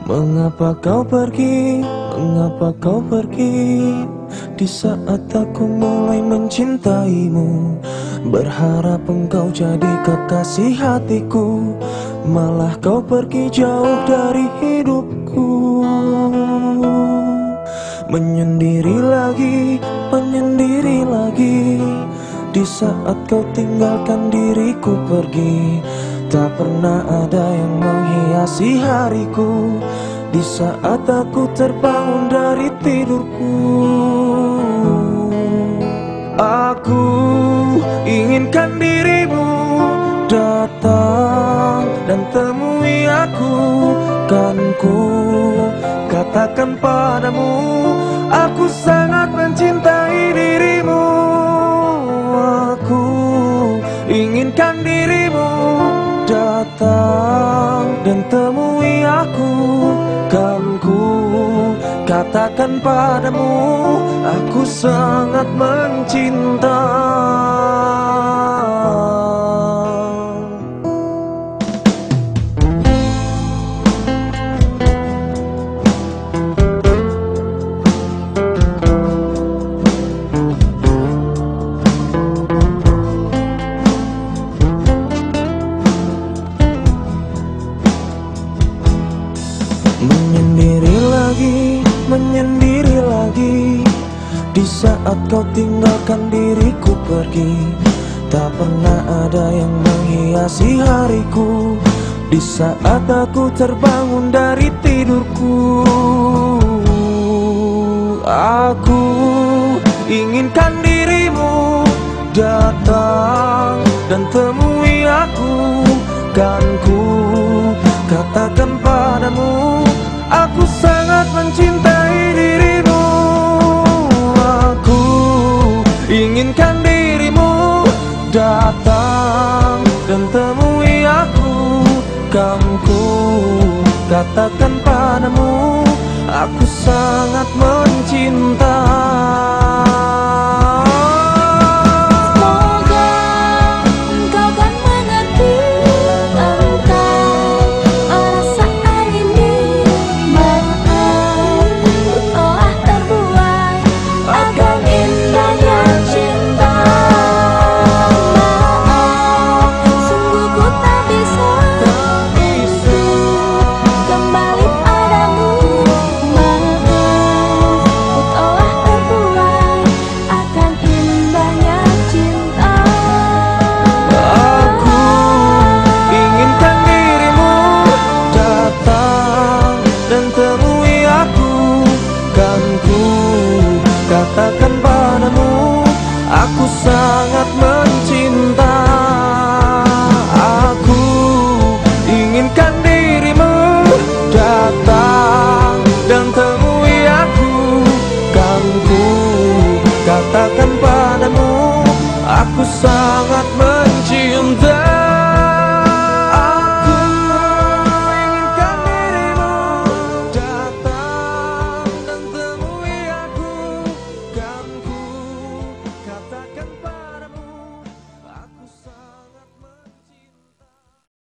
Mengapa kau pergi, mengapa kau pergi di saat aku mulai mencintaimu? Berharap engkau jadi kekasih hatiku, malah kau pergi jauh dari hidupku. Menyendiri lagi di saat kau tinggalkan diriku pergi. Tak pernah ada yang menghiasi hariku di saat aku terbangun dari tidurku. Aku inginkan dirimu datang dan temui aku. Kan ku katakan padamu, aku sangat mencintai dirimu. Aku inginkan dirimu datang dan temui aku. Kan ku katakan padamu, aku sangat mencinta. Menyendiri lagi di saat kau tinggalkan diriku pergi. Tak pernah ada yang menghiasi hariku di saat aku terbangun dari tidurku. Aku inginkan dirimu datang dan temui aku. Kan ku katakan padamu, aku sangat mencintai dirimu. Aku inginkan dirimu datang dan temui aku. Kan ku katakan padamu, aku sangat mencinta.